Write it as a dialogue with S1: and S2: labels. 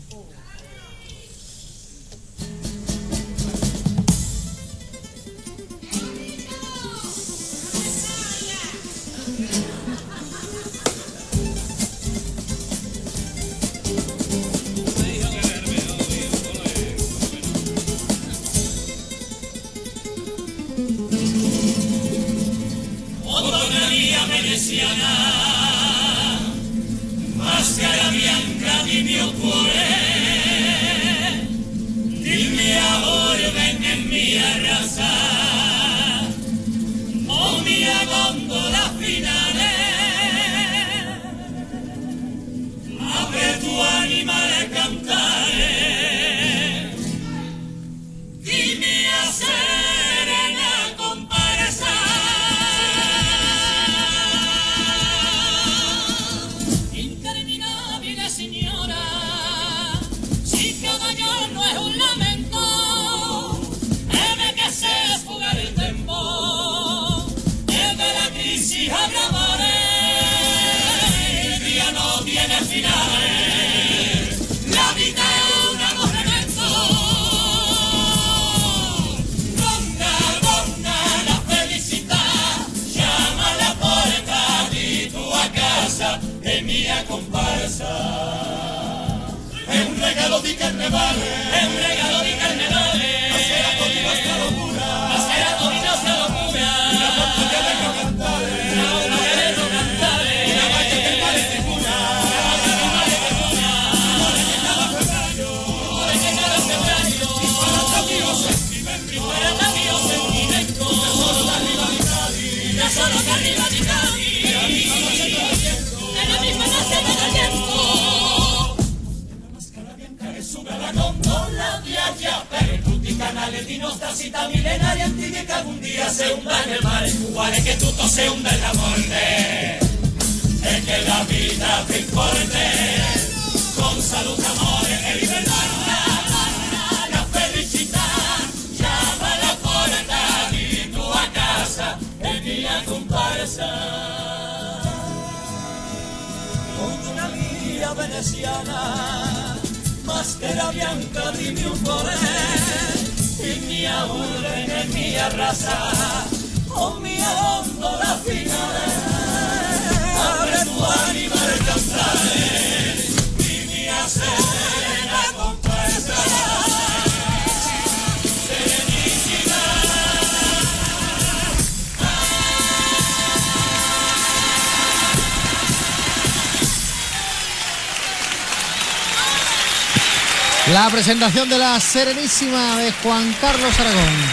S1: Veneciana, máscara bianca di mio cuore, dimmi ahora ven en mia raza, o mia gondola finale, apre tu anima a cantare, dimmi a serena comparsa. Señora, si cada giorno è un lamento, debe que se esfugar el tempo, e de la crisis habrá amore, el día no tiene finale, la vida è un aborrimiento, donna, la felicità, llama a la puerta di tua casa, è mia comparsa. È un regalo di carnevale, è un regalo di carnevale, mascherato di nostra locura, mascherato di nostra locura, una porta che devo cantare, una porta che devo cantare, una vaglia che il male ti cura, una vaglia che il male ti cura, amore che cada febbraio, amore che cada febbraio, disparata mio sentimento, disparata mio sentimento, tesoro d'arriva di Cadi, tesoro d'arriva di Cadi, è la misma noche del viento. La gondola viaggia per tutti i canali di nostra città millenaria antica che alcun dia si onda nel mare uguale che tutto si onda nella morte e che la vita ti importe con salute, amore e libertà la felicità chiama la porta di tua casa e mia comparsa una mia veneziana maschera bianca di mio cuore, in mia urbe e mia raza, o mia gondola finale, apre tu anima a cantare, di mia serena comparsa, serenissima.
S2: La presentación de la Serenísima de Juan Carlos Aragón.